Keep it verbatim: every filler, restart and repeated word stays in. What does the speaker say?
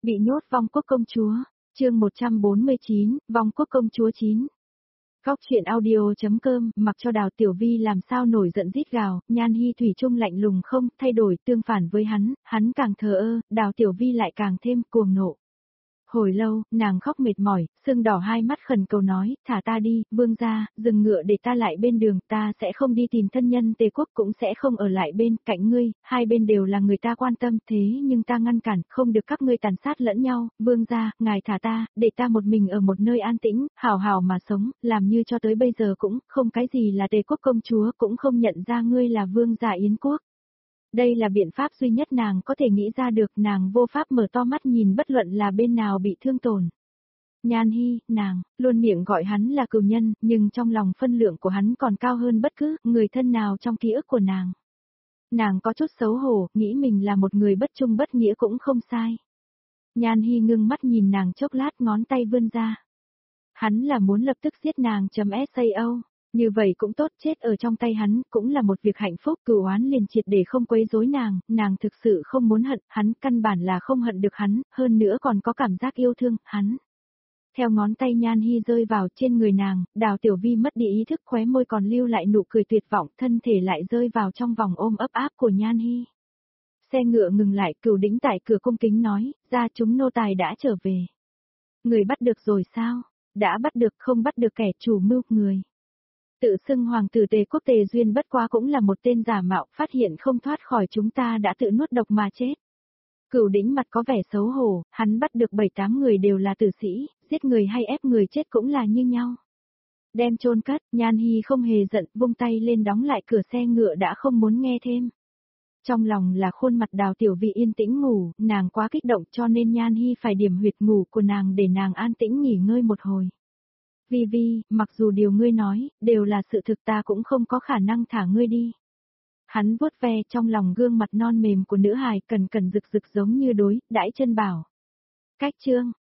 Bị nhốt vong quốc công chúa, chương một trăm bốn mươi chín, vong quốc công chúa chín. Góc truyện audio.com, mặc cho Đào Tiểu Vi làm sao nổi giận rít gào, Nhan Hi thủy chung lạnh lùng không thay đổi, tương phản với hắn, hắn càng thờ ơ, Đào Tiểu Vi lại càng thêm cuồng nộ. Hồi lâu, nàng khóc mệt mỏi, sưng đỏ hai mắt khẩn cầu nói, thả ta đi, vương gia, dừng ngựa để ta lại bên đường, ta sẽ không đi tìm thân nhân Tề quốc cũng sẽ không ở lại bên cạnh ngươi, hai bên đều là người ta quan tâm, thế nhưng ta ngăn cản, không được các ngươi tàn sát lẫn nhau, vương gia, ngài thả ta, để ta một mình ở một nơi an tĩnh, hảo hảo mà sống, làm như cho tới bây giờ cũng không cái gì là Tề quốc công chúa, cũng không nhận ra ngươi là vương gia Yến quốc. Đây là biện pháp duy nhất nàng có thể nghĩ ra được, nàng vô pháp mở to mắt nhìn bất luận là bên nào bị thương tổn. Nhan Hi, nàng, luôn miệng gọi hắn là cừu nhân, nhưng trong lòng phân lượng của hắn còn cao hơn bất cứ người thân nào trong ký ức của nàng. Nàng có chút xấu hổ, nghĩ mình là một người bất trung bất nghĩa cũng không sai. Nhan Hi ngưng mắt nhìn nàng chốc lát, ngón tay vươn ra. Hắn là muốn lập tức giết nàng .sao. Như vậy cũng tốt, chết ở trong tay hắn, cũng là một việc hạnh phúc, cửu oán liền triệt để không quấy rối nàng, nàng thực sự không muốn hận, hắn căn bản là không hận được hắn, hơn nữa còn có cảm giác yêu thương, hắn. Theo ngón tay Nhan Hi rơi vào trên người nàng, Đào Tiểu Vi mất đi ý thức, khóe môi còn lưu lại nụ cười tuyệt vọng, thân thể lại rơi vào trong vòng ôm ấp áp của Nhan Hi. Xe ngựa ngừng lại, Cửu Đỉnh tại cửa cung kính nói, gia chúng nô tài đã trở về. Người bắt được rồi sao? Đã bắt được, không bắt được kẻ chủ mưu người. Tự xưng hoàng tử Tề quốc Tề Duyên bất quá cũng là một tên giả mạo, phát hiện không thoát khỏi chúng ta đã tự nuốt độc mà chết. Cửu Đỉnh mặt có vẻ xấu hổ, hắn bắt được bảy tám người đều là tử sĩ, giết người hay ép người chết cũng là như nhau. Đem chôn cất, Nhan Hi không hề giận, vung tay lên đóng lại cửa xe ngựa đã không muốn nghe thêm. Trong lòng là khuôn mặt Đào Tiểu Vi yên tĩnh ngủ, nàng quá kích động cho nên Nhan Hi phải điểm huyệt ngủ của nàng để nàng an tĩnh nghỉ ngơi một hồi. Vi Vi, mặc dù điều ngươi nói, đều là sự thực, ta cũng không có khả năng thả ngươi đi. Hắn vuốt ve trong lòng gương mặt non mềm của nữ hài, cần cần rực rực giống như đối, đãi chân bảo. Cách chương,